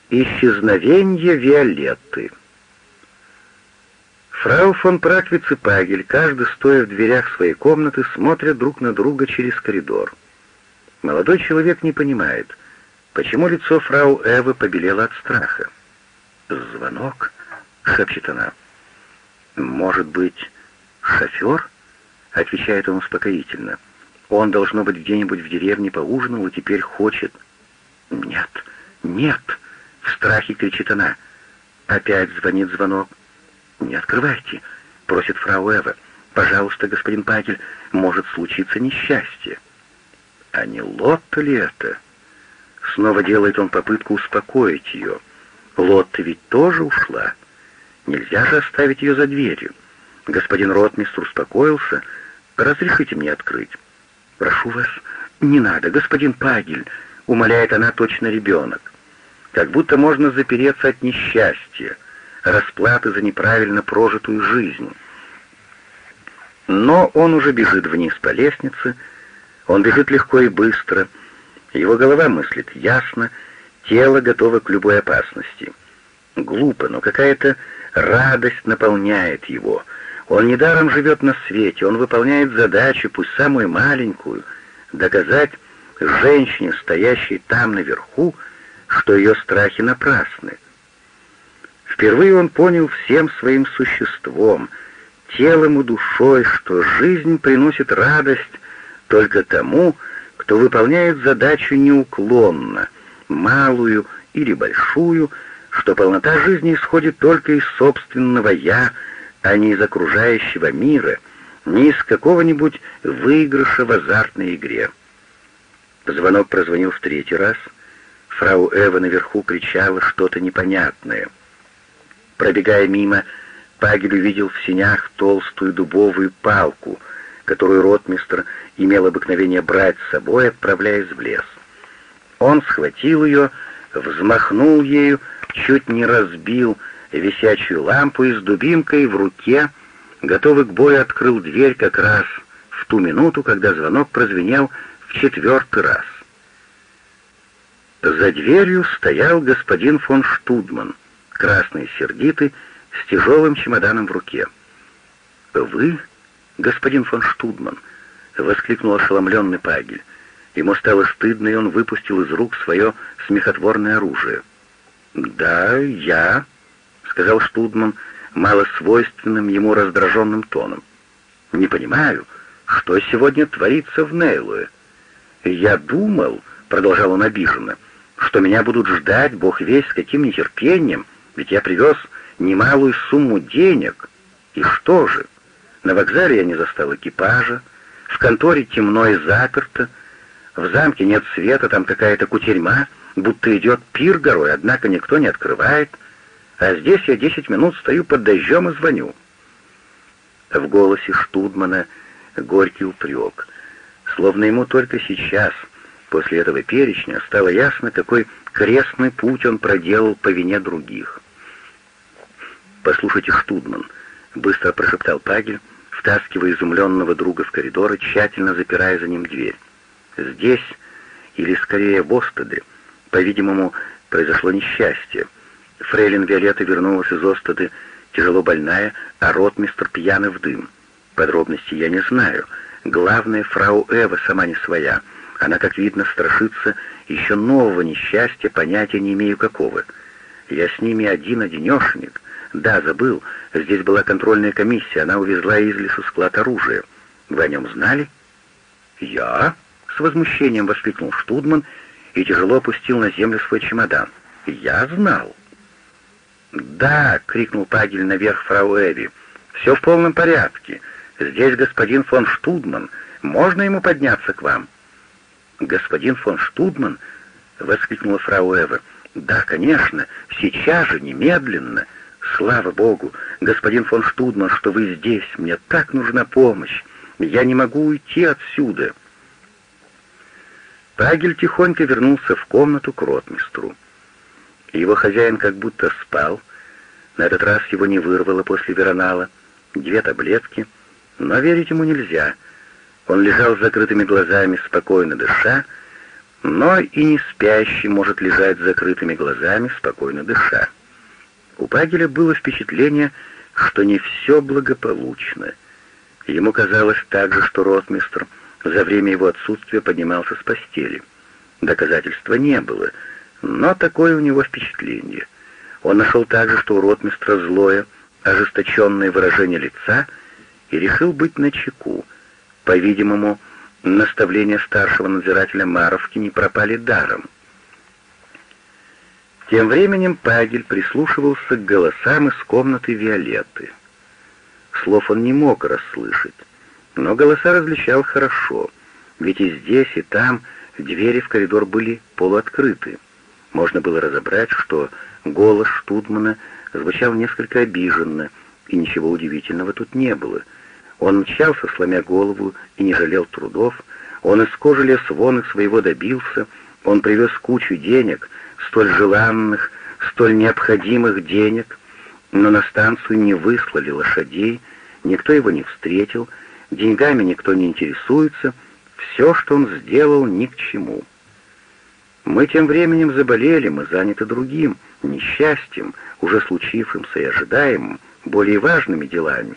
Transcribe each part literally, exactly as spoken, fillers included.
Исчезновение Виолетты. Фрау фон Праквиц и Пагель, каждый стоя в дверях своей комнаты, смотрят друг на друга через коридор. Молодой человек не понимает, почему лицо фрау Эвы побелело от страха. «Звонок?» — шепчет она. «Может быть, шофер?» — отвечает он успокоительно. «Он, должно быть, где-нибудь в деревне поужинал и теперь хочет...» «Нет, нет!» — в страхе кричит она. Опять звонит звонок. «Не открывайте», — просит фрау Эва. «Пожалуйста, господин Пагель, может случиться несчастье». А не Лотта ли это? Снова делает он попытку успокоить ее. Лотта ведь тоже ушла. Нельзя же оставить ее за дверью. Господин ротмистр успокоился. «Разрешите мне открыть». «Прошу вас, не надо, господин Пагель», — умоляет она, точно ребенок. Как будто можно запереться от несчастья, расплаты за неправильно прожитую жизнь. Но он уже бежит вниз по лестнице, он бежит легко и быстро, его голова мыслит ясно, тело готово к любой опасности. Глупо, но какая-то радость наполняет его. Он недаром живет на свете, он выполняет задачу, пусть самую маленькую, доказать женщине, стоящей там наверху, что ее страхи напрасны. Впервые он понял всем своим существом, телом и душой, что жизнь приносит радость только тому, кто выполняет задачу неуклонно, малую или большую, что полнота жизни исходит только из собственного «я», а не из окружающего мира, не из какого-нибудь выигрыша в азартной игре. Звонок прозвонил в третий раз. Фрау Эва наверху кричала что-то непонятное. Пробегая мимо, Пагель увидел в сенях толстую дубовую палку, которую ротмистр имел обыкновение брать с собой, отправляясь в лес. Он схватил ее, взмахнул ею, чуть не разбил висячую лампу и с дубинкой в руке, готовый к бою, открыл дверь как раз в ту минуту, когда звонок прозвенел в четвертый раз. За дверью стоял господин фон Штудман, красный и сердитый, с тяжелым чемоданом в руке. «Вы, господин фон Штудман?» — воскликнул ошеломленный Пагель. Ему стало стыдно, и он выпустил из рук свое смехотворное оружие. «Да, я», — сказал Штудман малосвойственным ему раздраженным тоном. «Не понимаю, что сегодня творится в Нейлуэ. Я думал, — продолжал он обиженно, — что меня будут ждать, бог весть с каким нетерпением, ведь я привез немалую сумму денег. И что же? На вокзале я не застал экипажа, в конторе темно и заперто, в замке нет света, там какая-то кутерьма, будто идет пир горой, однако никто не открывает, а здесь я десять минут стою под дождем и звоню». В голосе Штудмана горький упрек, словно ему только сейчас, после этого перечня, стало ясно, какой крестный путь он проделал по вине других. «Послушайте, Штудман», — быстро прошептал Пагель, втаскивая изумленного друга в коридор и тщательно запирая за ним дверь. «Здесь, или скорее в Остаде, по-видимому, произошло несчастье. Фрейлин Виолетта вернулась из Остады тяжело больная, а ротмистр пьяный в дым. Подробностей я не знаю. Главное, фрау Эва сама не своя. Она, как видно, страшится еще нового несчастья, понятия не имею какого. Я с ними один-одинешенек. Да, забыл, здесь была контрольная комиссия, она увезла из лесу склад оружия. Вы о нем знали?» «Я?» — с возмущением воскликнул Штудман и тяжело опустил на землю свой чемодан. «Я знал». «Да!» — крикнул Пагель наверх фрау Эви. «Все в полном порядке. Здесь господин фон Штудман. Можно ему подняться к вам?» «Господин фон Штудман?» — воскликнула фрау Эва. «Да, конечно, сейчас же, немедленно. Слава Богу, господин фон Штудман, что вы здесь. Мне так нужна помощь. Я не могу уйти отсюда». Пагель тихонько вернулся в комнату к ротмистру. Его хозяин как будто спал. На этот раз его не вырвало после веронала. Две таблетки. Но верить ему нельзя. Он лежал с закрытыми глазами, спокойно дыша, но и не спящий может лежать с закрытыми глазами, спокойно дыша. У Пагеля было впечатление, что не все благополучно. Ему казалось также, что ротмистр за время его отсутствия поднимался с постели. Доказательства не было, но такое у него впечатление. Он нашел также, что у ротмистра злое, ожесточенное выражение лица, и решил быть начеку. По-видимому, наставления старшего надзирателя Маровки не пропали даром. Тем временем Пагель прислушивался к голосам из комнаты Виолетты. Слов он не мог расслышать, но голоса различал хорошо, ведь и здесь, и там двери в коридор были полуоткрыты. Можно было разобрать, что голос Штудмана звучал несколько обиженно, и ничего удивительного тут не было. Он мчался, сломя голову, и не жалел трудов. Он из кожи лез вон и своего добился. Он привез кучу денег, столь желанных, столь необходимых денег, но на станцию не выслали лошадей, никто его не встретил, деньгами никто не интересуется, все, что он сделал, ни к чему. Мы тем временем заболели, мы заняты другим, несчастьем, уже случившимся и ожидаемым, более важными делами.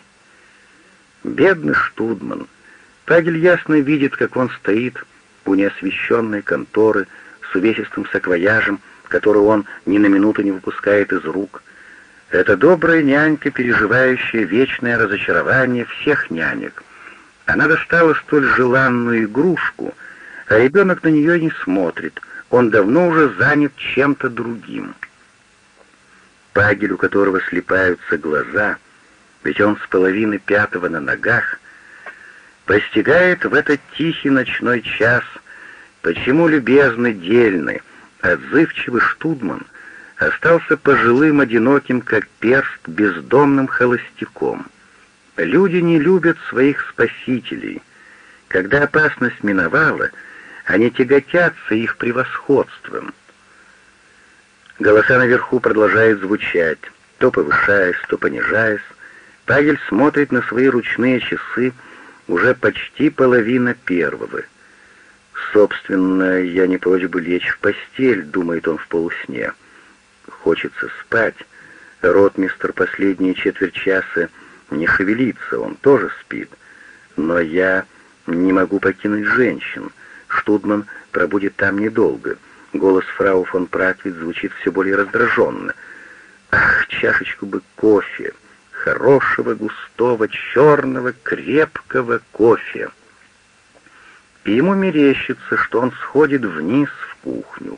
Бедный Штудман. Пагель ясно видит, как он стоит у неосвещенной конторы с увесистым саквояжем, который он ни на минуту не выпускает из рук. Это добрая нянька, переживающая вечное разочарование всех нянек. Она достала столь желанную игрушку, а ребенок на нее не смотрит, он давно уже занят чем-то другим. Пагель, у которого слипаются глаза, ведь он с половины пятого на ногах, постигает в этот тихий ночной час, почему любезный, дельный, отзывчивый Штудман остался пожилым, одиноким, как перст, бездомным холостяком. Люди не любят своих спасителей. Когда опасность миновала, они тяготятся их превосходством. Голоса наверху продолжают звучать, то повышаясь, то понижаясь. Пагель смотрит на свои ручные часы, уже почти половина первого. «Собственно, я не прочь бы лечь в постель», — думает он в полусне. Хочется спать. Ротмистр последние четверть часа не шевелится, он тоже спит. Но я не могу покинуть женщин. Штудман пробудет там недолго. Голос фрау фон Праквиц звучит все более раздраженно. «Ах, чашечку бы кофе! Хорошего, густого, черного, крепкого кофе!» И ему мерещится, что он сходит вниз в кухню.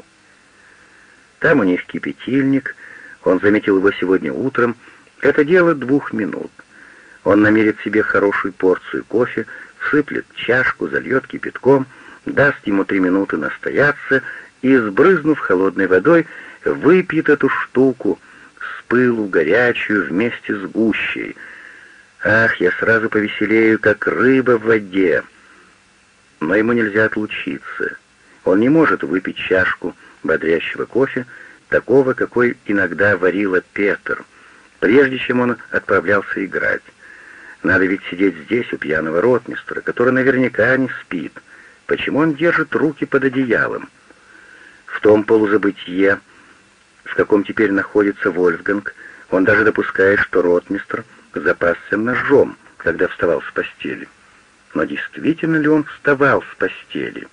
Там у них кипятильник, он заметил его сегодня утром. Это дело двух минут. Он намерит себе хорошую порцию кофе, всыплет чашку, зальет кипятком, даст ему три минуты настояться и, сбрызнув холодной водой, выпьет эту штуку с пылу горячую вместе с гущей. Ах, я сразу повеселею, как рыба в воде. Но ему нельзя отлучиться. Он не может выпить чашку бодрящего кофе, такого, какой иногда варила Петр, прежде чем он отправлялся играть. Надо ведь сидеть здесь у пьяного ротмистра, который наверняка не спит. Почему он держит руки под одеялом? В том полузабытье, в каком теперь находится Вольфганг, он даже допускает, что ротмистр запасся ножом, когда вставал с постели. Но действительно ли он вставал с постели?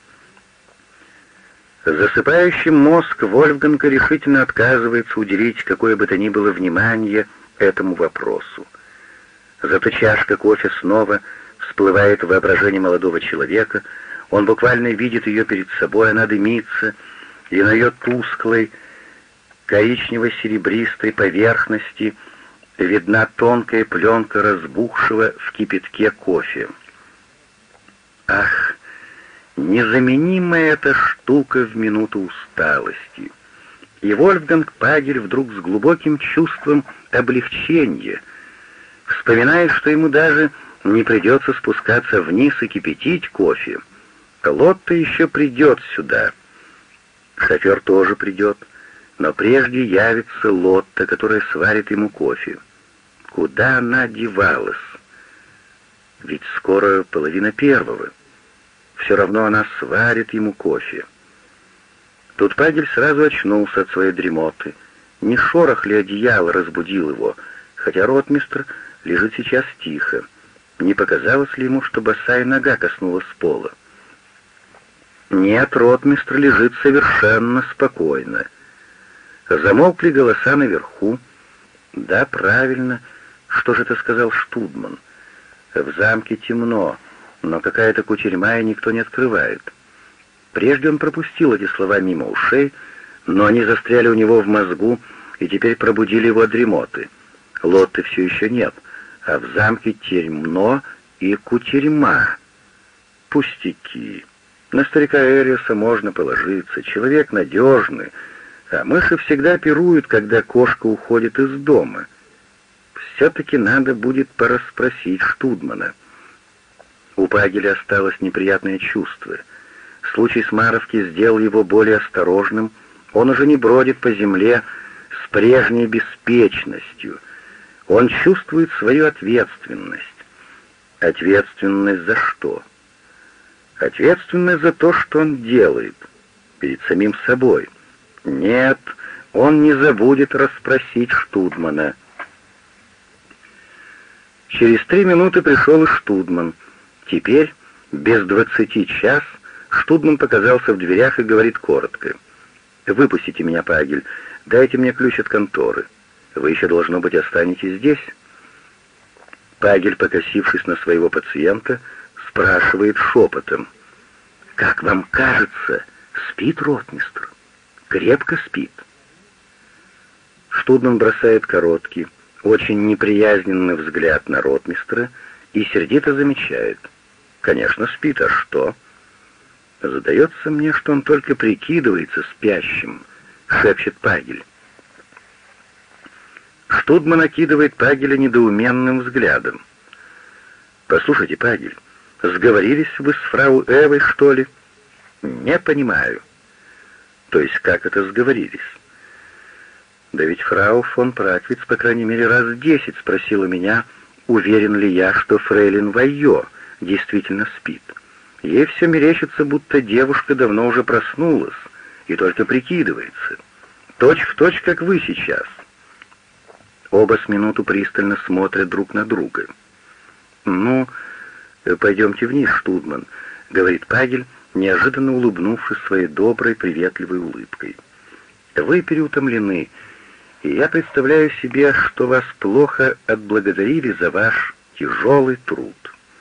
Засыпающий мозг Вольфганга решительно отказывается уделить какое бы то ни было внимание этому вопросу. Зато чашка кофе снова всплывает в воображении молодого человека, он буквально видит ее перед собой, она дымится, и на ее тусклой, коричнево-серебристой поверхности видна тонкая пленка разбухшего в кипятке кофе. Ах, незаменимая эта штука в минуту усталости. И Вольфганг Пагель вдруг с глубоким чувством облегчения вспоминает, что ему даже не придется спускаться вниз и кипятить кофе. Лотта еще придет сюда. Шофер тоже придет, но прежде явится Лотта, которая сварит ему кофе. Куда она девалась? Ведь скоро половина первого. Все равно она сварит ему кофе. Тут Пагель сразу очнулся от своей дремоты. Не шорох ли одеяла разбудил его, хотя ротмистр лежит сейчас тихо. Не показалось ли ему, что босая нога коснулась пола? Нет, ротмистр лежит совершенно спокойно. Замолкли голоса наверху. Да, правильно, что же это сказал Штудман? В замке темно, но какая-то кутерьма, и никто не открывает. Прежде он пропустил эти слова мимо ушей, но они застряли у него в мозгу и теперь пробудили его от дремоты. Лотты все еще нет, а в замке темно и кутерьма. Пустяки. На старика Эриоса можно положиться, человек надежный, а мыши всегда пируют, когда кошка уходит из дома. Все-таки надо будет порасспросить Штудмана. У Пагеля осталось неприятное чувство. Случай с Маровки сделал его более осторожным. Он уже не бродит по земле с прежней беспечностью. Он чувствует свою ответственность. Ответственность за что? Ответственность за то, что он делает перед самим собой. Нет, он не забудет расспросить Штудмана. Через три минуты пришел и Штудман. Теперь, без двадцати час, Штудман показался в дверях и говорит коротко: «Выпустите меня, Пагель, дайте мне ключ от конторы. Вы еще, должно быть, останетесь здесь?» Пагель, покосившись на своего пациента, спрашивает шепотом: «Как вам кажется, спит ротмистр? Крепко спит?» Штудман бросает короткий, очень неприязненный взгляд на ротмистра и сердито замечает: «Конечно, спит, а что?» «Задается мне, что он только прикидывается спящим», — шепчет Пагель. Штудман окидывает Пагеля недоуменным взглядом. «Послушайте, Пагель, сговорились вы с фрау Эвой, что ли?» «Не понимаю». «То есть как это сговорились?» «Да ведь фрау фон Праквиц, по крайней мере, раз десять спросила меня, уверен ли я, что фрейлин Вайо действительно спит. Ей все мерещится, будто девушка давно уже проснулась и только прикидывается. Точь в точь, как вы сейчас». Оба с минуту пристально смотрят друг на друга. «Ну, пойдемте вниз, Штудман», — говорит Пагель, неожиданно улыбнувшись своей доброй, приветливой улыбкой. «Вы переутомлены, и я представляю себе, что вас плохо отблагодарили за ваш тяжелый труд».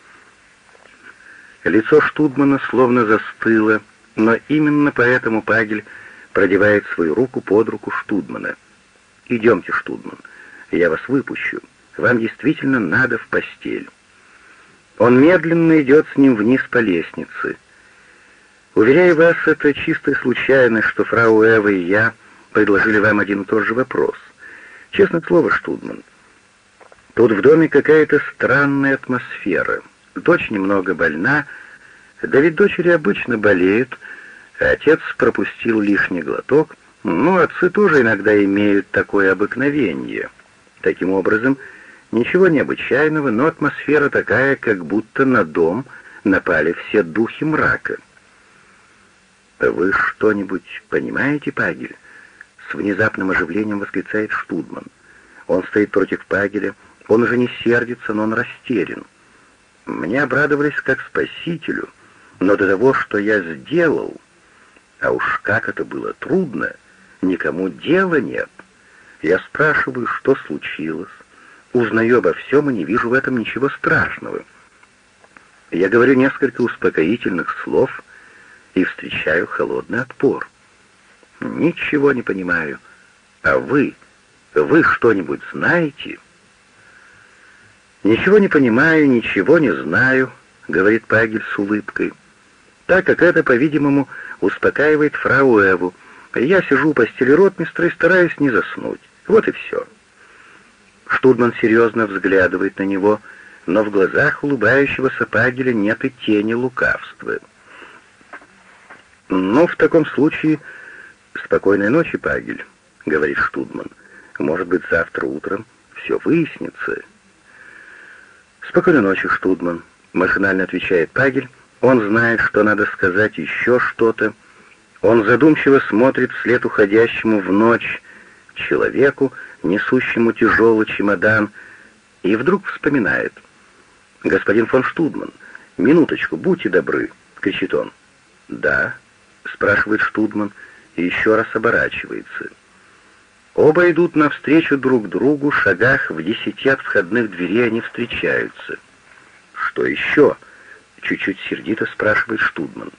Лицо Штудмана словно застыло, но именно поэтому Пагель продевает свою руку под руку Штудмана. «Идемте, Штудман, я вас выпущу. Вам действительно надо в постель». Он медленно идет с ним вниз по лестнице. «Уверяю вас, это чистая случайность, что фрау Эва и я предложили вам один и тот же вопрос. Честное слово, Штудман, тут в доме какая-то странная атмосфера. Дочь немного больна, да ведь дочери обычно болеют, а отец пропустил лишний глоток, ну, отцы тоже иногда имеют такое обыкновение. Таким образом, ничего необычайного, но атмосфера такая, как будто на дом напали все духи мрака». «Вы что-нибудь понимаете, Пагель?» С внезапным оживлением восклицает Штудман. Он стоит против Пагеля, он уже не сердится, но он растерян. «Мне обрадовались как спасителю, но до того, что я сделал, а уж как это было трудно, никому дела нет. Я спрашиваю, что случилось, узнаю обо всем и не вижу в этом ничего страшного. Я говорю несколько успокоительных слов и встречаю холодный отпор. Ничего не понимаю. А вы, вы что-нибудь знаете?» «Ничего не понимаю, ничего не знаю», — говорит Пагель с улыбкой. Так как это, по-видимому, успокаивает фрау Эву. Я сижу у постели ротмистра и стараюсь не заснуть. Вот и все. Штудман серьезно взглядывает на него, но в глазах улыбающегося Пагеля нет и тени лукавства. «Ну, в таком случае, спокойной ночи, Пагель», — говорит Штудман. «Может быть, завтра утром все выяснится». «Спокойной ночи, Штудман», — машинально отвечает Пагель. Он знает, что надо сказать еще что-то. Он задумчиво смотрит вслед уходящему в ночь человеку, несущему тяжелый чемодан, и вдруг вспоминает. «Господин фон Штудман, минуточку, будьте добры», — кричит он. «Да», — спрашивает Штудман и еще раз оборачивается. Оба идут навстречу друг другу, шагах в десяти от входных дверей они встречаются. «Что еще?» — чуть-чуть сердито спрашивает Штудман.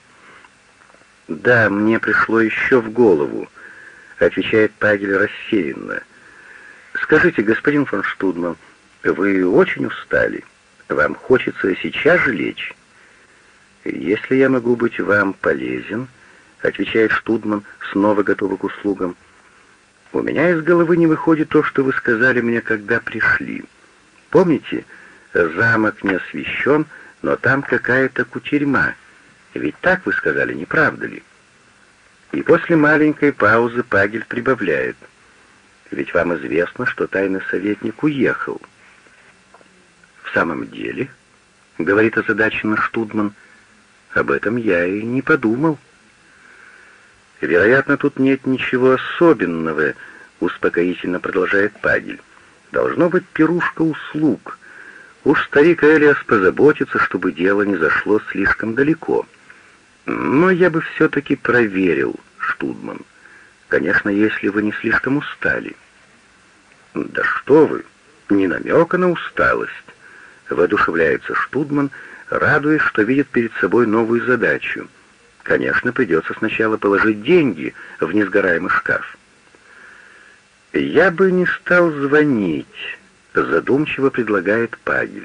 «Да, мне пришло еще в голову», — отвечает Пагель рассеянно. «Скажите, господин фон Штудман, вы очень устали? Вам хочется сейчас же лечь?» «Если я могу быть вам полезен», — отвечает Штудман, снова готовый к услугам, — «у меня из головы не выходит то, что вы сказали мне, когда пришли. Помните, замок не освещен, но там какая-то кутерьма. Ведь так вы сказали, не правда ли?» И после маленькой паузы Пагель прибавляет. «Ведь вам известно, что тайный советник уехал». «В самом деле?» — говорит озадаченно Штудман. «Об этом я и не подумал». «Вероятно, тут нет ничего особенного», — успокоительно продолжает Пагель. «Должно быть пирушка услуг. Уж старик Элиас позаботится, чтобы дело не зашло слишком далеко. Но я бы все-таки проверил, Штудман. Конечно, если вы не слишком устали». «Да что вы, не намека на усталость», — воодушевляется Штудман, радуясь, что видит перед собой новую задачу. «Конечно, придется сначала положить деньги в несгораемый шкаф». «Я бы не стал звонить», — задумчиво предлагает Пагель.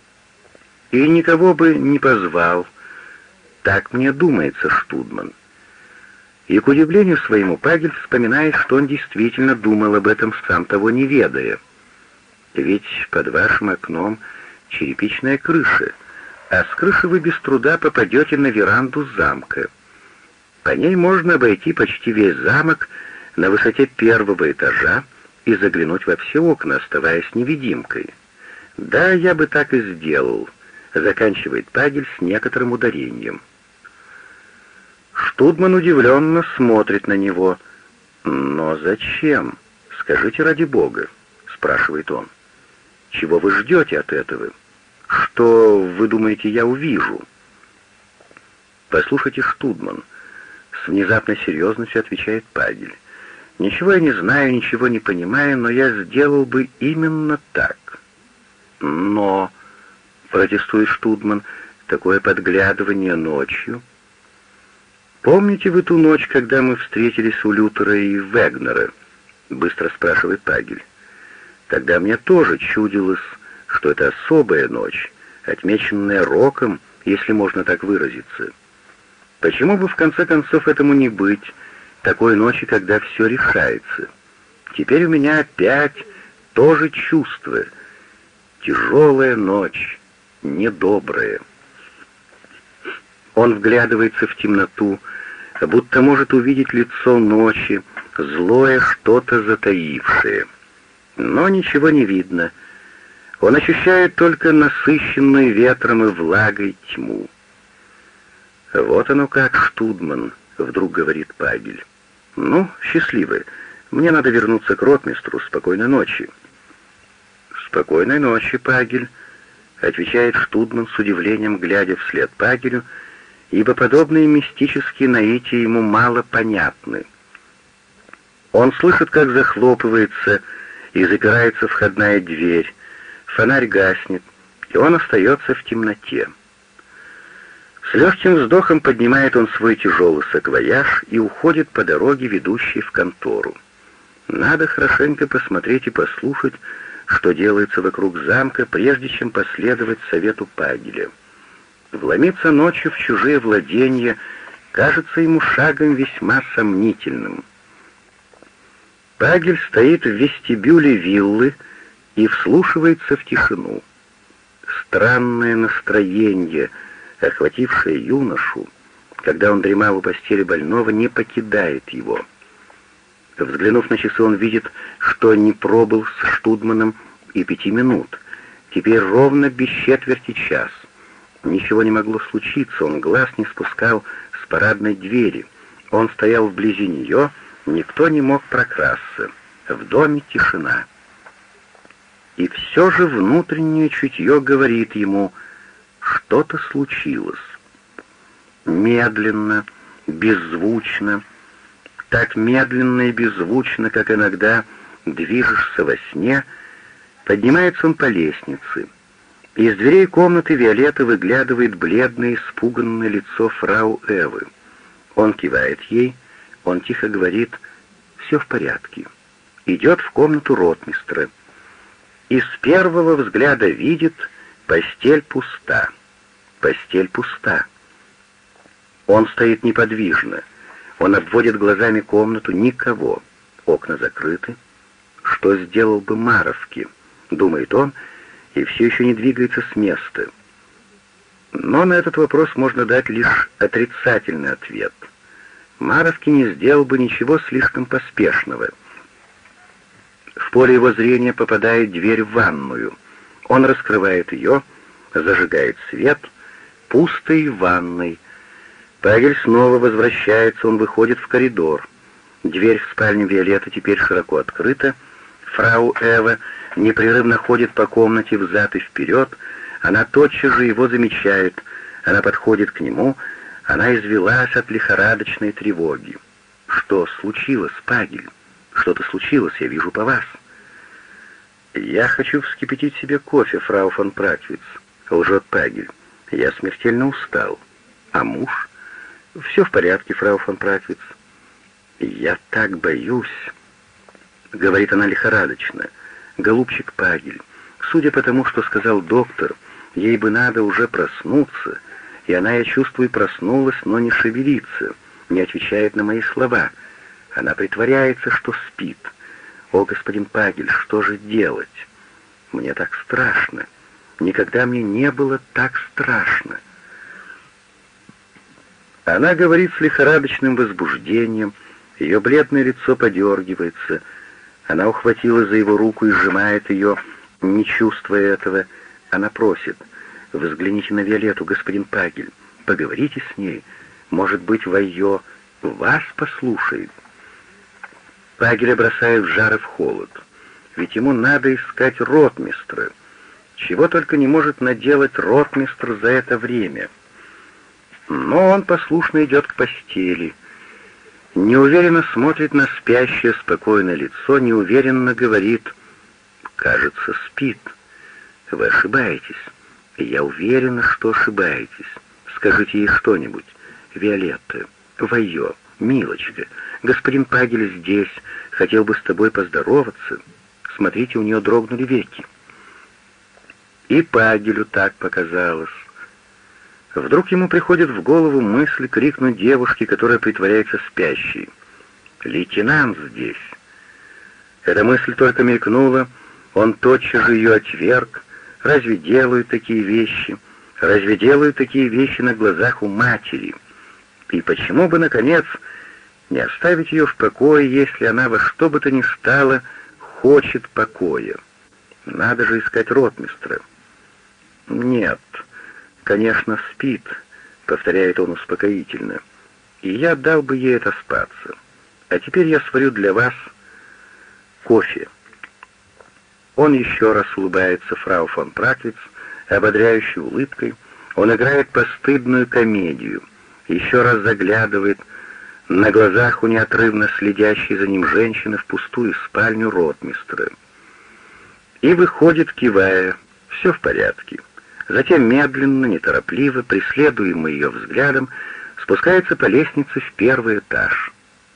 «И никого бы не позвал. Так мне думается, Штудман». И к удивлению своему Пагель вспоминает, что он действительно думал об этом, сам того не ведая. «Ведь под вашим окном черепичная крыша, а с крыши вы без труда попадете на веранду замка. По ней можно обойти почти весь замок на высоте первого этажа и заглянуть во все окна, оставаясь невидимкой. Да, я бы так и сделал», — заканчивает Пагель с некоторым ударением. Штудман удивленно смотрит на него. «Но зачем? Скажите ради бога», — спрашивает он. «Чего вы ждете от этого? Что, вы думаете, я увижу?» «Послушайте, Штудман», — с внезапной серьезностью отвечает Пагель. «Ничего я не знаю, ничего не понимаю, но я сделал бы именно так». «Но», — протестует Штудман, — «такое подглядывание ночью...» «Помните вы ту ночь, когда мы встретились у Лютера и Вегнера?» — быстро спрашивает Пагель. «Тогда мне тоже чудилось, что это особая ночь, отмеченная роком, если можно так выразиться. Почему бы в конце концов этому не быть, такой ночи, когда все решается? Теперь у меня опять то же чувство. Тяжелая ночь, недобрая». Он вглядывается в темноту, будто может увидеть лицо ночи, злое что-то затаившее. Но ничего не видно. Он ощущает только насыщенную ветром и влагой тьму. «Вот оно как, Штудман», — вдруг говорит Пагель. «Ну, счастливы. Мне надо вернуться к ротмистру. Спокойной ночи». «Спокойной ночи, Пагель», — отвечает Штудман с удивлением, глядя вслед Пагелю, ибо подобные мистические наития ему мало понятны. Он слышит, как захлопывается и запирается входная дверь, фонарь гаснет, и он остается в темноте. С легким вздохом поднимает он свой тяжелый саквояж и уходит по дороге, ведущей в контору. Надо хорошенько посмотреть и послушать, что делается вокруг замка, прежде чем последовать совету Пагеля. Вломиться ночью в чужие владения кажется ему шагом весьма сомнительным. Пагель стоит в вестибюле виллы и вслушивается в тишину. Странное настроение, охватившее юношу, когда он дремал у постели больного, не покидает его. Взглянув на часы, он видит, что не пробыл с Штудманом и пяти минут. Теперь ровно без четверти час. Ничего не могло случиться, он глаз не спускал с парадной двери. Он стоял вблизи нее, никто не мог прокрасться. В доме тишина. И все же внутреннее чутье говорит ему, что-то случилось. Медленно, беззвучно, так медленно и беззвучно, как иногда движешься во сне, поднимается он по лестнице. Из дверей комнаты Виолетты выглядывает бледное, испуганное лицо фрау Эвы. Он кивает ей, он тихо говорит «все в порядке». Идет в комнату ротмистра. И с первого взгляда видит, постель пуста. Постель пуста. Он стоит неподвижно. Он обводит глазами комнату, никого. Окна закрыты. Что сделал бы Маровки, думает он, и все еще не двигается с места. Но на этот вопрос можно дать лишь отрицательный ответ. Маровки не сделал бы ничего слишком поспешного. В поле его зрения попадает дверь в ванную. Он раскрывает ее, зажигает свет, пусто и в ванной. Пагель снова возвращается, он выходит в коридор. Дверь в спальню Виолетты теперь широко открыта. Фрау Эва непрерывно ходит по комнате взад и вперед. Она тотчас же его замечает. Она подходит к нему. Она извелась от лихорадочной тревоги. «Что случилось, Пагель? Что-то случилось, я вижу по вас». «Я хочу вскипятить себе кофе, фрау фон Праквиц», — лжет Пагель. «Я смертельно устал. А муж?» «Все в порядке, фрау фон Праквиц». «Я так боюсь», — говорит она лихорадочно. «Голубчик Пагель, судя по тому, что сказал доктор, ей бы надо уже проснуться, и она, я чувствую, проснулась, но не шевелится, не отвечает на мои слова. Она притворяется, что спит. О, господин Пагель, что же делать? Мне так страшно. Никогда мне не было так страшно». Она говорит с лихорадочным возбуждением, ее бледное лицо подергивается. Она ухватила за его руку и сжимает ее, не чувствуя этого. Она просит: «Взгляните на Виолетту, господин Пагель, поговорите с ней. Может быть, во ее вас послушает». Пагеля бросает в жар и в холод. Ведь ему надо искать ротмистра. Чего только не может наделать ротмистр за это время. Но он послушно идет к постели. Неуверенно смотрит на спящее спокойное лицо, неуверенно говорит: «Кажется, спит». «Вы ошибаетесь. Я уверена, что ошибаетесь. Скажите ей что-нибудь. Виолетта, Вайо, милочка, господин Пагель здесь, хотел бы с тобой поздороваться. Смотрите, у нее дрогнули веки». И Пагелю так показалось. Вдруг ему приходит в голову мысль крикнуть девушке, которая притворяется спящей: «Лейтенант здесь!». Эта мысль только мелькнула, он тотчас же ее отверг. Разве делают такие вещи? Разве делают такие вещи на глазах у матери? И почему бы, наконец, не оставить ее в покое, если она во что бы то ни стало хочет покоя? Надо же искать ротмистра. «Нет, конечно, спит», — повторяет он успокоительно, — «и я дал бы ей отоспаться. А теперь я сварю для вас кофе». Он еще раз улыбается фрау фон Праквиц, ободряющей улыбкой. Он играет постыдную комедию, еще раз заглядывает на глазах у неотрывно следящей за ним женщины в пустую спальню ротмистра. И выходит, кивая: «Все в порядке». Затем медленно, неторопливо, преследуемый ее взглядом, спускается по лестнице в первый этаж.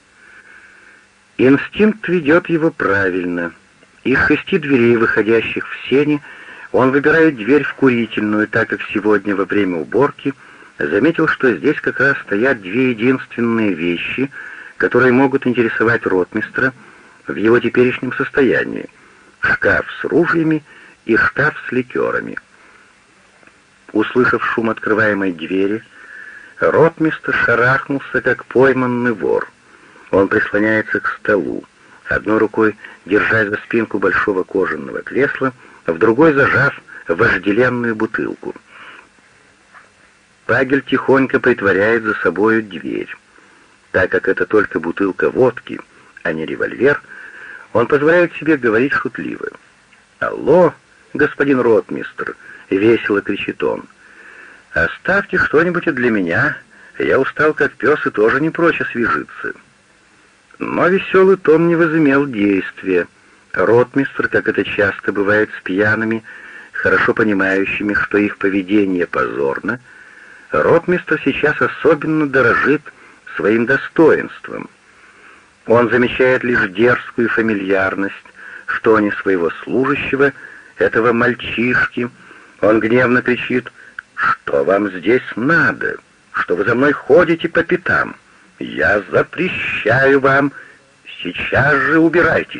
Инстинкт ведет его правильно. Из шести дверей, выходящих в сени, он выбирает дверь в курительную, так как сегодня во время уборки заметил, что здесь как раз стоят две единственные вещи, которые могут интересовать ротмистра в его теперешнем состоянии: шкаф с ружьями и шкаф с ликерами. Услышав шум открываемой двери, ротмистр шарахнулся, как пойманный вор. Он прислоняется к столу, одной рукой держась за спинку большого кожаного кресла, в другой зажав вожделенную бутылку. Пагель тихонько притворяет за собою дверь. Так как это только бутылка водки, а не револьвер, он позволяет себе говорить шутливо. «Алло, господин ротмистр!» — весело кричит он. «Оставьте что-нибудь и для меня. Я устал как пес и тоже не прочь освежиться». Но веселый тон не возымел действия. Ротмистр, как это часто бывает с пьяными, хорошо понимающими, что их поведение позорно, ротмистр сейчас особенно дорожит своим достоинством. Он замечает лишь дерзкую фамильярность в тоне своего служащего, этого мальчишки. Он гневно кричит: «Что вам здесь надо? Что вы за мной ходите по пятам? Я запрещаю вам! Сейчас же убирайтесь!»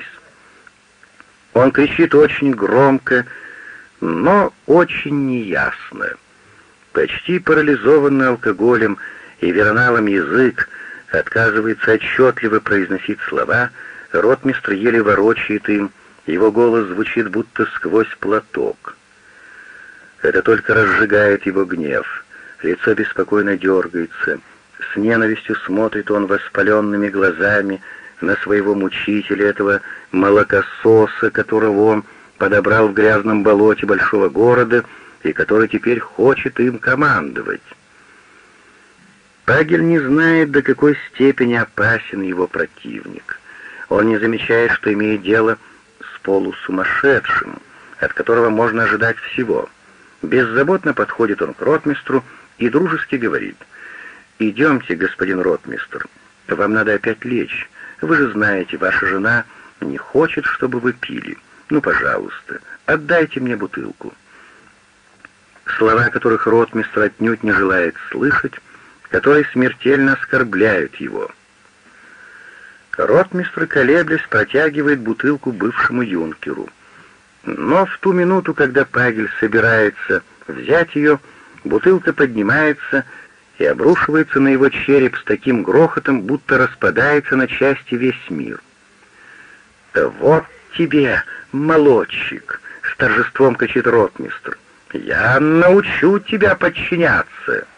Он кричит очень громко, но очень неясно. Почти парализованный алкоголем и вероналом язык отказывается отчетливо произносить слова, ротмистр еле ворочает им, его голос звучит будто сквозь платок. Это только разжигает его гнев. Лицо беспокойно дергается. С ненавистью смотрит он воспаленными глазами на своего мучителя, этого молокососа, которого он подобрал в грязном болоте большого города и который теперь хочет им командовать. Пагель не знает, до какой степени опасен его противник. Он не замечает, что имеет дело с полусумасшедшим, от которого можно ожидать всего. Беззаботно подходит он к ротмистру и дружески говорит: «Идемте, господин ротмистр, вам надо опять лечь. Вы же знаете, ваша жена не хочет, чтобы вы пили. Ну, пожалуйста, отдайте мне бутылку». Слова, которых ротмистр отнюдь не желает слышать, которые смертельно оскорбляют его. Ротмистр, колеблясь, протягивает бутылку бывшему юнкеру. Но в ту минуту, когда Пагель собирается взять ее, бутылка поднимается и обрушивается на его череп с таким грохотом, будто распадается на части весь мир. «Вот тебе, молодчик!» — с торжеством кричит ротмистр. «Я научу тебя подчиняться!»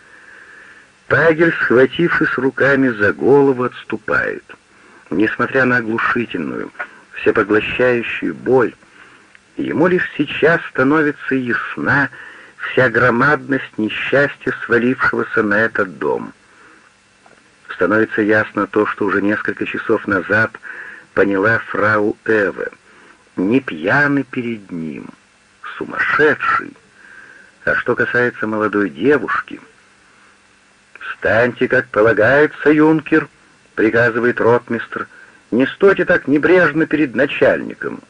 Пагель, схватившись руками за голову, отступает. Несмотря на оглушительную, всепоглощающую боль, ему лишь сейчас становится ясна вся громадность несчастья, свалившегося на этот дом. Становится ясно то, что уже несколько часов назад поняла фрау Эва. Не пьяный перед ним, сумасшедший. А что касается молодой девушки... «Встаньте, как полагается, юнкер», — приказывает ротмистр. «Не стойте так небрежно перед начальником».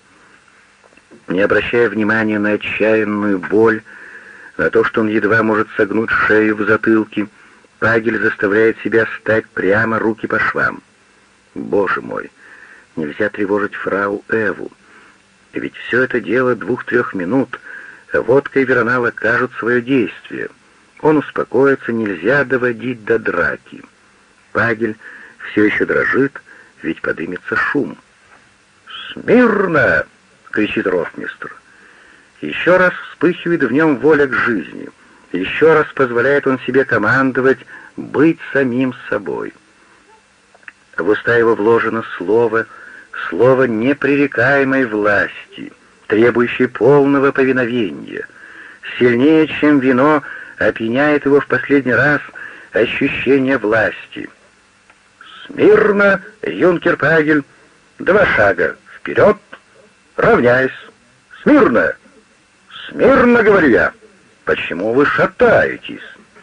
Не обращая внимания на отчаянную боль, на то, что он едва может согнуть шею в затылке, Пагель заставляет себя встать прямо, руки по швам. Боже мой, нельзя тревожить фрау Эву. Ведь все это дело двух-трех минут, а водка и веронал окажут свое действие. Он успокоится, нельзя доводить до драки. Пагель все еще дрожит, ведь подымется шум. «Смирно!» — кричит ротмистр. Еще раз вспыхивает в нем воля к жизни. Еще раз позволяет он себе командовать, быть самим собой. В уста его вложено слово, слово непререкаемой власти, требующей полного повиновения. Сильнее, чем вино, опьяняет его в последний раз ощущение власти. «Смирно, юнкер Пагель! Два шага вперед! Равняйсь! Смирно! Смирно, говорю я! Почему вы шатаетесь?»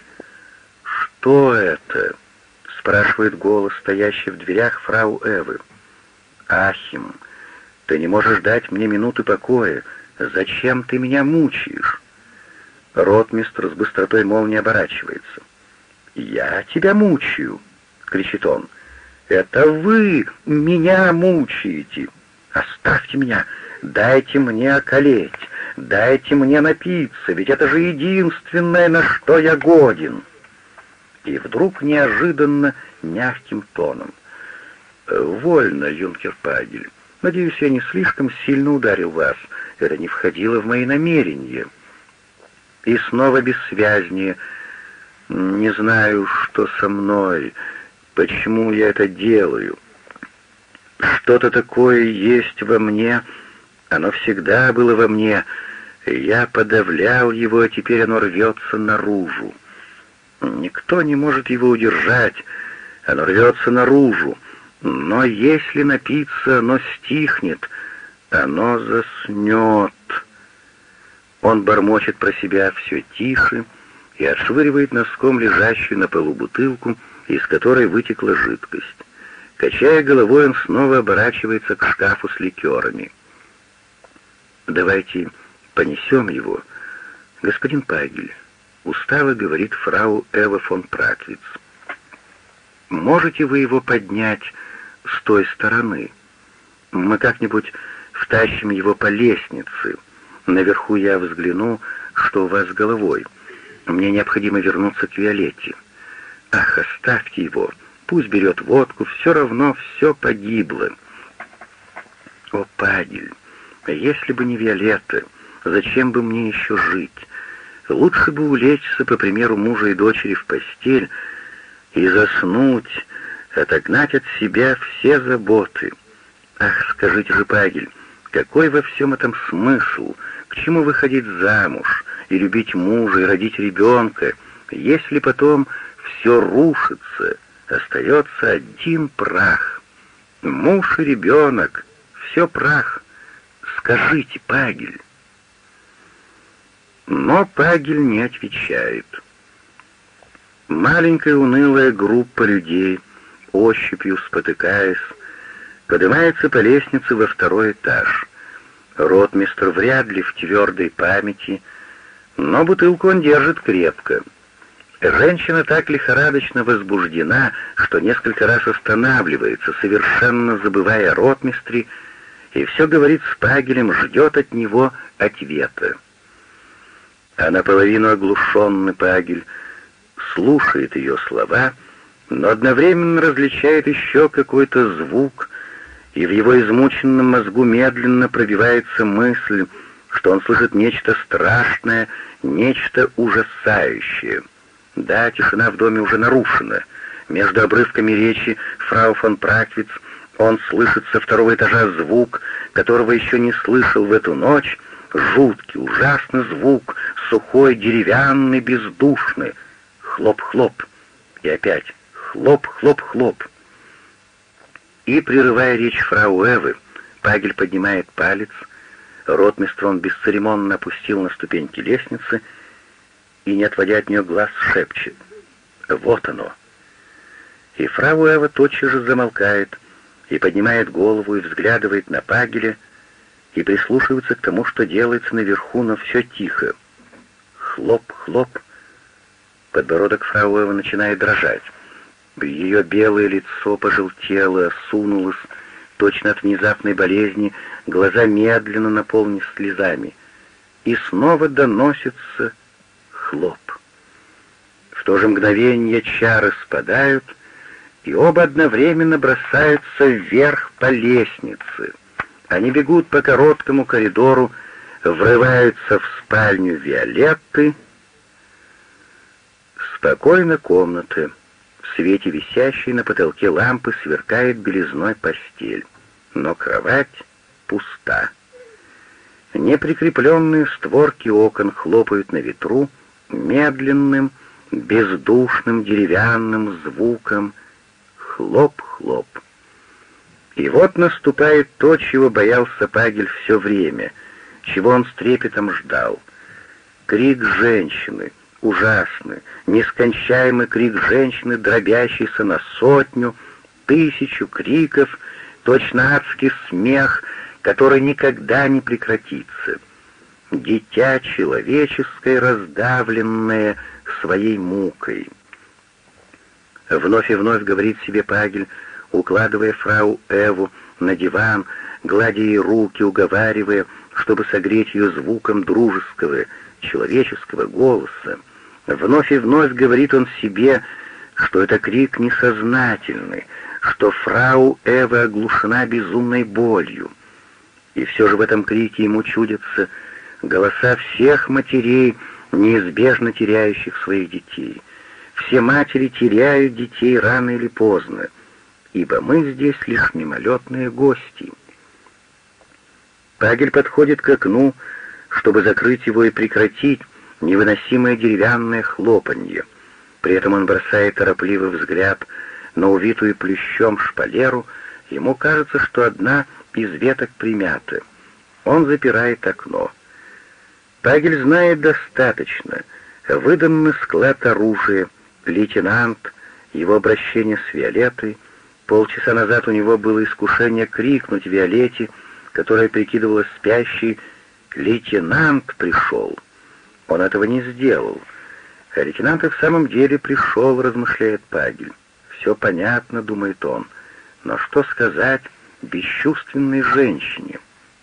«Что это?» — спрашивает голос, стоящий в дверях фрау Эвы. «Ахим, ты не можешь дать мне минуты покоя. Зачем ты меня мучаешь?» Ротмистр с быстротой молнии оборачивается. «Я тебя мучаю!» — кричит он. «Это вы меня мучаете! Оставьте меня! Дайте мне околеть! Дайте мне напиться! Ведь это же единственное, на что я годен!» И вдруг неожиданно мягким тоном: «Вольно, юнкер Пагель. Надеюсь, я не слишком сильно ударил вас. Это не входило в мои намерения». И снова бессвязнее: «Не знаю, что со мной. Почему я это делаю? Что-то такое есть во мне, оно всегда было во мне. Я подавлял его, а теперь оно рвется наружу. Никто не может его удержать, оно рвется наружу. Но если напиться, оно стихнет, оно заснет. Он бормочет про себя все тише и отшвыривает носком лежащую на полу бутылку, из которой вытекла жидкость. Качая головой, он снова оборачивается к шкафу с ликерами. «Давайте понесем его, господин Пагель», — устало говорит фрау Эва фон Праквиц. «Можете вы его поднять с той стороны? Мы как-нибудь втащим его по лестнице. Наверху я взгляну, что у вас с головой. Мне необходимо вернуться к Виолетте. Ах, оставьте его, пусть берет водку, все равно все погибло». «О, Пагель, если бы не Виолетта, зачем бы мне еще жить? Лучше бы улечься, по примеру мужа и дочери, в постель и заснуть, отогнать от себя все заботы. Ах, скажите же, Пагель, какой во всем этом смысл? К чему выходить замуж и любить мужа и родить ребенка, если потом все рушится, остается один прах? Муж и ребенок, все прах. Скажите, Пагель». Но Пагель не отвечает. Маленькая унылая группа людей, ощупью спотыкаясь, поднимается по лестнице во второй этаж. Ротмистр вряд ли в твердой памяти, но бутылку он держит крепко. Женщина так лихорадочно возбуждена, что несколько раз останавливается, совершенно забывая о ротмистре, и все говорит с Пагелем, ждет от него ответа. А наполовину оглушенный Пагель слушает ее слова, но одновременно различает еще какой-то звук, и в его измученном мозгу медленно пробивается мысль, что он слышит нечто страшное, нечто ужасающее. Да, тишина в доме уже нарушена. Между обрывками речи фрау фон Праквиц он слышит со второго этажа звук, которого еще не слышал в эту ночь, жуткий, ужасный звук, сухой, деревянный, бездушный. Хлоп-хлоп. И опять хлоп-хлоп-хлоп. И, прерывая речь фрау Эвы, Пагель поднимает палец, ротмистр он бесцеремонно опустил на ступеньки лестницы и, не отводя от нее глаз, шепчет: «Вот оно». И фрау Эва тотчас же замолкает и поднимает голову и взглядывает на Пагеля, и прислушивается к тому, что делается наверху, но все тихо. Хлоп-хлоп. Подбородок фрау Эвы начинает дрожать. Ее белое лицо пожелтело, осунулось, точно от внезапной болезни, глаза медленно наполнились слезами. И снова доносится хлоп. В то же мгновение чары спадают, и оба одновременно бросаются вверх по лестнице. Они бегут по короткому коридору, врываются в спальню Виолетты. Спокойно комната. В свете висящей на потолке лампы сверкает белизной постель, но кровать пуста. Неприкрепленные створки окон хлопают на ветру медленным, бездушным деревянным звуком. Хлоп-хлоп. И вот наступает то, чего боялся Пагель все время, чего он с трепетом ждал. Крик женщины, ужасный, нескончаемый крик женщины, дробящийся на сотню, тысячу криков, точно адский смех, который никогда не прекратится. Дитя человеческое, раздавленное своей мукой. Вновь и вновь говорит себе Пагель, укладывая фрау Эву на диван, гладя ей руки, уговаривая, чтобы согреть ее звуком дружеского, человеческого голоса. Вновь и вновь говорит он себе, что это крик несознательный, что фрау Эва оглушена безумной болью. И все же в этом крике ему чудятся голоса всех матерей, неизбежно теряющих своих детей. Все матери теряют детей рано или поздно, ибо мы здесь лишь мимолетные гости. Пагель подходит к окну, чтобы закрыть его и прекратить невыносимое деревянное хлопанье. При этом он бросает торопливый взгляд на увитую плющом шпалеру. Ему кажется, что одна из веток примята. Он запирает окно. Пагель знает достаточно. Выданный склад оружия, лейтенант, его обращение с Виолеттой. Полчаса назад у него было искушение крикнуть Виолетте, которая прикидывалась спящей: «Лейтенант пришел!» Он этого не сделал. А лейтенант и в самом деле пришел, размышляет Пагель. Все понятно, думает он, но что сказать бесчувственной женщине?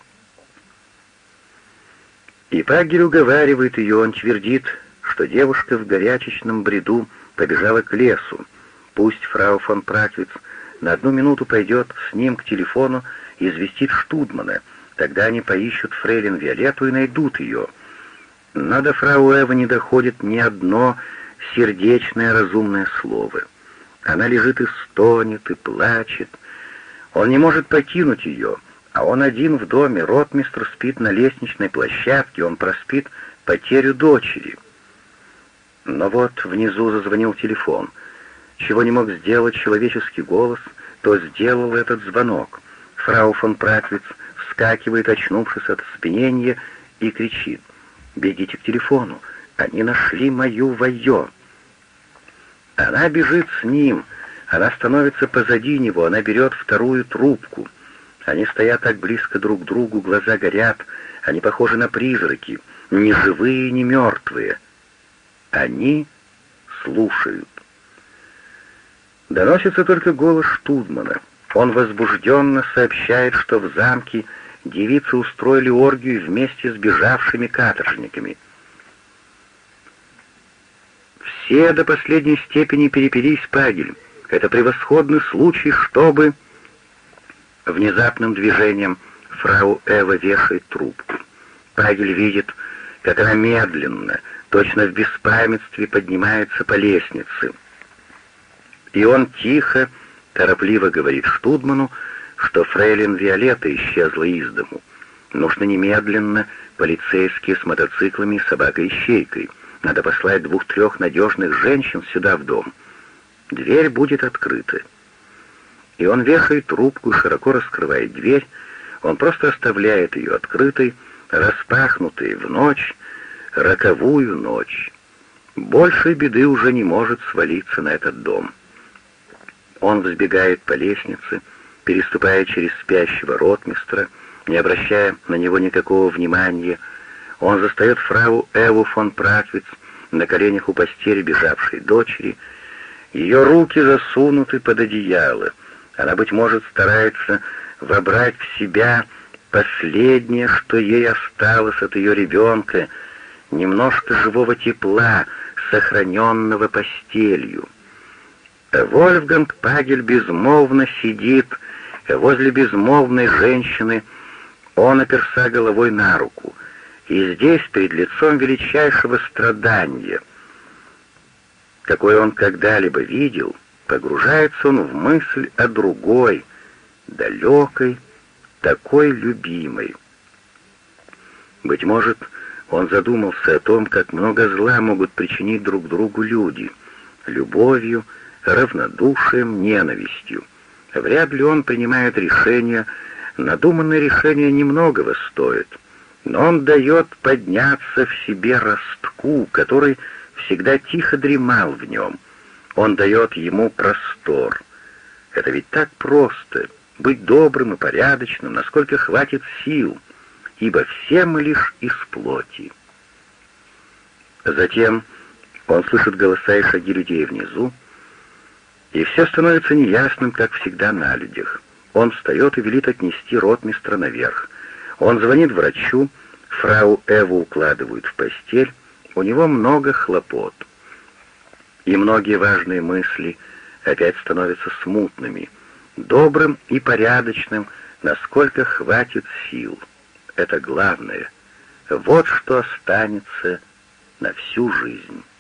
И Пагель уговаривает ее, он твердит, что девушка в горячечном бреду побежала к лесу. Пусть фрау фон Праквиц на одну минуту пойдет с ним к телефону и известит Штудмана. Тогда они поищут фрейлин Виолетту и найдут ее. Но до фрау Эвы не доходит ни одно сердечное разумное слово. Она лежит и стонет, и плачет. Он не может покинуть ее, а он один в доме. Ротмистр спит на лестничной площадке, он проспит потерю дочери. Но вот внизу зазвонил телефон. Чего не мог сделать человеческий голос, то сделал этот звонок. Фрау фон Праквиц вскакивает, очнувшись от оцепенения, и кричит: «Бегите к телефону! Они нашли мою Вайо!» Она бежит с ним, она становится позади него, она берет вторую трубку. Они стоят так близко друг к другу, глаза горят, они похожи на призраки, ни живые, ни мертвые. Они слушают. Доносится только голос Штудмана. Он возбужденно сообщает, что в замке девицы устроили оргию вместе с бежавшими каторжниками. Все до последней степени перепились, Пагель. Это превосходный случай, чтобы... Внезапным движением фрау Эва вешает трубку. Пагель видит, как она медленно, точно в беспамятстве, поднимается по лестнице. И он тихо, торопливо говорит Штудману, что фрейлин Виолетта исчезла из дому. Нужно немедленно полицейские с мотоциклами и собакой-ищейкой. Надо послать двух-трех надежных женщин сюда в дом. Дверь будет открыта. И он вешает трубку и широко раскрывает дверь. Он просто оставляет ее открытой, распахнутой в ночь, роковую ночь. Большей беды уже не может свалиться на этот дом. Он взбегает по лестнице, переступая через спящего ротмистра, не обращая на него никакого внимания. Он застает фрау Эву фон Праквиц на коленях у постели бежавшей дочери. Ее руки засунуты под одеяло. Она, быть может, старается вобрать в себя последнее, что ей осталось от ее ребенка, немножко живого тепла, сохраненного постелью. Вольфганг Пагель безмолвно сидит возле безмолвной женщины, он оперся головой на руку, и здесь, перед лицом величайшего страдания, какое он когда-либо видел, погружается он в мысль о другой, далекой, такой любимой. Быть может, он задумался о том, как много зла могут причинить друг другу люди, любовью, равнодушием, ненавистью. Вряд ли он принимает решение, надуманное решение немногого стоит, но он дает подняться в себе ростку, который всегда тихо дремал в нем. Он дает ему простор. Это ведь так просто — быть добрым и порядочным, насколько хватит сил, ибо все мы лишь из плоти. Затем он слышит голоса и шаги людей внизу, и все становится неясным, как всегда на людях. Он встает и велит отнести ротмистра наверх. Он звонит врачу, фрау Эву укладывают в постель, у него много хлопот. И многие важные мысли опять становятся смутными, добрым и порядочным, насколько хватит сил. Это главное. Вот что останется на всю жизнь.